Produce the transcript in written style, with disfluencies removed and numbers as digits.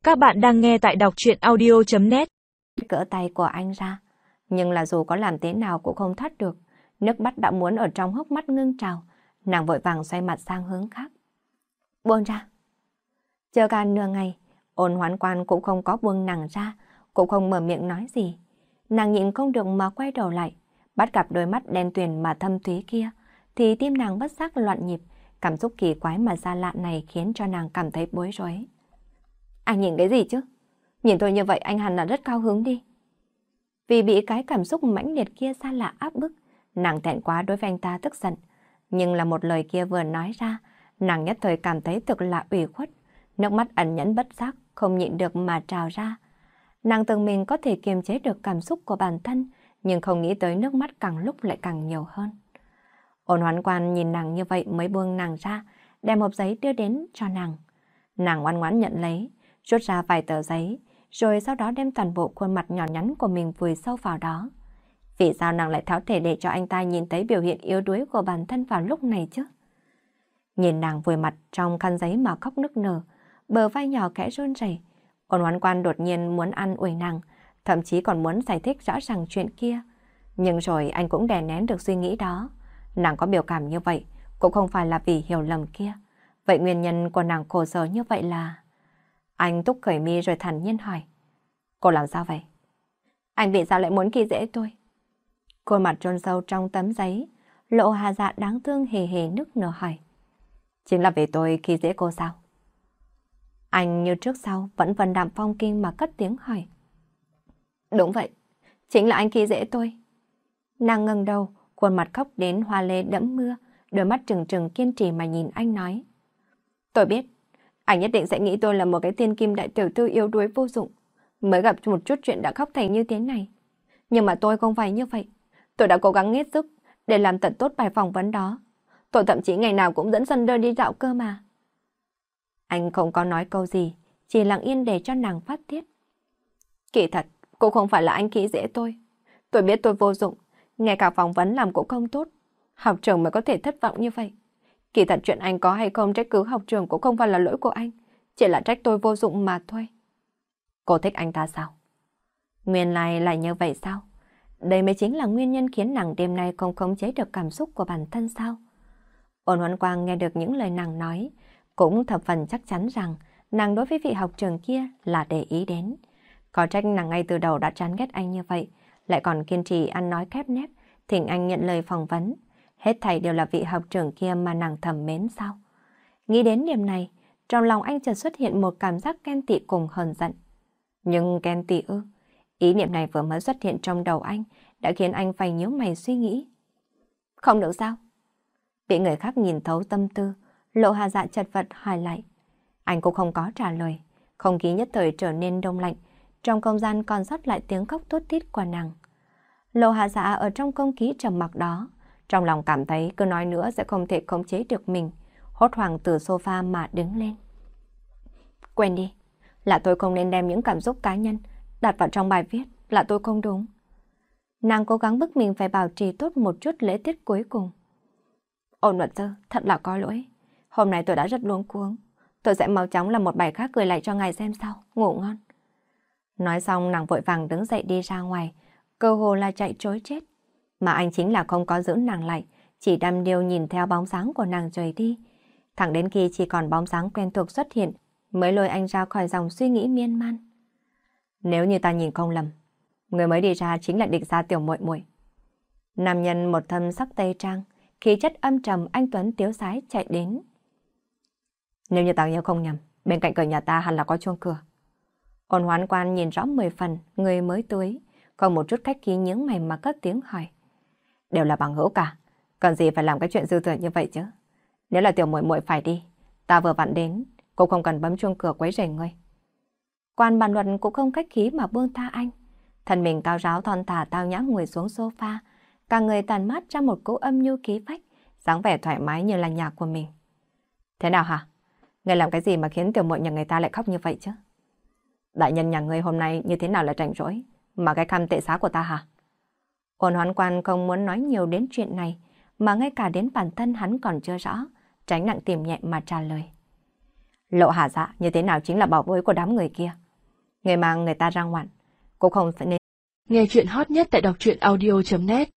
Các bạn đang nghe tại đọc truyện audio.net. Cỡ tay của anh ra, nhưng là dù có làm thế nào cũng không thoát được. Nước mắt đã muốn ở trong hốc mắt ngưng trào, nàng vội vàng xoay mặt sang hướng khác. Buông ra. Chờ cả nửa ngày, Ôn Hoán Quan cũng không có buông nàng ra, cũng không mở miệng nói gì. Nàng nhịn không được mà quay đầu lại, bắt gặp đôi mắt đen tuyền mà thâm thúy kia, thì tim nàng bất giác loạn nhịp, cảm xúc kỳ quái mà xa lạ này khiến cho nàng cảm thấy bối rối. Anh nhìn cái gì chứ? Nhìn tôi như vậy anh hẳn là rất cao hứng đi. Vì bị cái cảm xúc mãnh liệt kia xa lạ áp bức, nàng thẹn quá đối với anh ta tức giận. Nhưng là một lời kia vừa nói ra, nàng nhất thời cảm thấy thực là ủy khuất, nước mắt ẩn nhẫn bất giác, không nhịn được mà trào ra. Nàng tưởng mình có thể kiềm chế được cảm xúc của bản thân, nhưng không nghĩ tới nước mắt càng lúc lại càng nhiều hơn. Ôn Hoán Quan nhìn nàng như vậy mới buông nàng ra, đem hộp giấy đưa đến cho nàng. Nàng ngoan ngoãn nhận lấy, rút ra vài tờ giấy, rồi sau đó đem toàn bộ khuôn mặt nhỏ nhắn của mình vùi sâu vào đó. Vì sao nàng lại tháo thể để cho anh ta nhìn thấy biểu hiện yếu đuối của bản thân vào lúc này chứ? Nhìn nàng vùi mặt trong khăn giấy mà khóc nức nở, bờ vai nhỏ khẽ run rẩy, Ôn Hoán Quan đột nhiên muốn an ủi nàng, thậm chí còn muốn giải thích rõ ràng chuyện kia. Nhưng rồi anh cũng đè nén được suy nghĩ đó. Nàng có biểu cảm như vậy cũng không phải là vì hiểu lầm kia. Vậy nguyên nhân của nàng khổ sở như vậy là... Anh túc khởi mi rồi thản nhiên hỏi. Cô làm sao vậy? Anh vì sao lại muốn khi dễ tôi? Khuôn mặt trôn sâu trong tấm giấy, Lộ Hà Dạ đáng thương hề hề nức nở hỏi. Chính là vì tôi khi dễ cô sao? Anh như trước sau vẫn vần đạm phong kinh mà cất tiếng hỏi. Đúng vậy, chính là anh khi dễ tôi. Nàng ngẩng đầu, khuôn mặt khóc đến hoa lê đẫm mưa, đôi mắt trừng trừng kiên trì mà nhìn anh nói. Tôi biết, anh nhất định sẽ nghĩ tôi là một cái tiên kim đại tiểu thư yếu đuối vô dụng, mới gặp một chút chuyện đã khóc thành như thế này. Nhưng mà tôi không phải như vậy. Tôi đã cố gắng hết sức để làm thật tốt bài phỏng vấn đó. Tôi thậm chí ngày nào cũng dẫn Sander đi dạo cơ mà. Anh không có nói câu gì, chỉ lặng yên để cho nàng phát tiết. Kỳ thật, cũng không phải là anh khi dễ tôi. Tôi biết tôi vô dụng, ngay cả phỏng vấn làm cũng không tốt. Học trường mới có thể thất vọng như vậy. Kỳ thật chuyện anh có hay không trách cứ học trường cũng không phải là lỗi của anh, chỉ là trách tôi vô dụng mà thôi. Cô thích anh ta sao? Nguyên lai là như vậy sao? Đây mới chính là nguyên nhân khiến nàng đêm nay không khống chế được cảm xúc của bản thân sao? Ôn Hoán Quang nghe được những lời nàng nói, cũng thập phần chắc chắn rằng nàng đối với vị học trường kia là để ý đến. Có trách nàng ngay từ đầu đã chán ghét anh như vậy, lại còn kiên trì ăn nói khép nép, thỉnh anh nhận lời phỏng vấn. Hết thảy đều là vị học trưởng kia mà nàng thầm mến sao? Nghĩ đến điểm này, trong lòng anh chợt xuất hiện một cảm giác ghen tị cùng hờn giận. Nhưng ghen tị ư? Ý niệm này vừa mới xuất hiện trong đầu anh, đã khiến anh phải nhíu mày suy nghĩ. Không được sao? Bị người khác nhìn thấu tâm tư, Lộ Hà Dạ chật vật hỏi lại. Anh cũng không có trả lời, không khí nhất thời trở nên đông lạnh, trong không gian còn sót lại tiếng khóc thút thít của nàng. Lộ Hà Dạ ở trong không khí trầm mặc đó, trong lòng cảm thấy cứ nói nữa sẽ không thể khống chế được mình, hốt hoảng từ sofa mà đứng lên. Quên đi, là tôi không nên đem những cảm xúc cá nhân đặt vào trong bài viết, là tôi không đúng. Nàng cố gắng bức mình phải bảo trì tốt một chút lễ tiết cuối cùng. Ôn luật sư, thật là có lỗi. Hôm nay tôi đã rất luống cuống. Tôi sẽ mau chóng làm một bài khác gửi lại cho ngài xem sau. Ngủ ngon. Nói xong nàng vội vàng đứng dậy đi ra ngoài, cơ hồ là chạy trối chết. Mà anh chính là không có giữ nàng lại, chỉ đăm điêu nhìn theo bóng dáng của nàng rời đi. Thẳng đến khi chỉ còn bóng dáng quen thuộc xuất hiện, mới lôi anh ra khỏi dòng suy nghĩ miên man. Nếu như ta nhìn không lầm, người mới đi ra chính là địch gia tiểu muội muội. Nam nhân một thân sắc tây trang, khí chất âm trầm anh tuấn tiếu sái chạy đến. Nếu như ta nhớ không nhầm, bên cạnh cửa nhà ta hẳn là có chuông cửa. Ôn Hoán Quan nhìn rõ 10 phần, người mới tới, còn một chút khách khí nhướng mày mà cất tiếng hỏi. Đều là bằng hữu cả, cần gì phải làm cái chuyện dư thừa như vậy chứ? Nếu là tiểu muội muội phải đi, ta vừa vặn đến, cũng không cần bấm chuông cửa quấy rầy ngươi. Quan bàn luận cũng không khách khí mà buông tha anh. Thân mình cao ráo thon thả tao nhã ngồi xuống sofa, cả người tàn mát ra một cỗ âm nhu khí phách, dáng vẻ thoải mái như là nhà của mình. Thế nào hả? Ngươi làm cái gì mà khiến tiểu muội nhà người ta lại khóc như vậy chứ? Đại nhân nhà ngươi hôm nay như thế nào lại rảnh rỗi mà cái khăm tệ xá của ta hả? Ôn Hoán Quan không muốn nói nhiều đến chuyện này, mà ngay cả đến bản thân hắn còn chưa rõ, tránh nặng tìm nhẹ mà trả lời. Lộ Hà Dạ như thế nào chính là bảo bối của đám người kia. Người mang người ta ra ngoạn, cũng không phải nên. Nghe chuyện hot nhất tại đọc truyện audio.net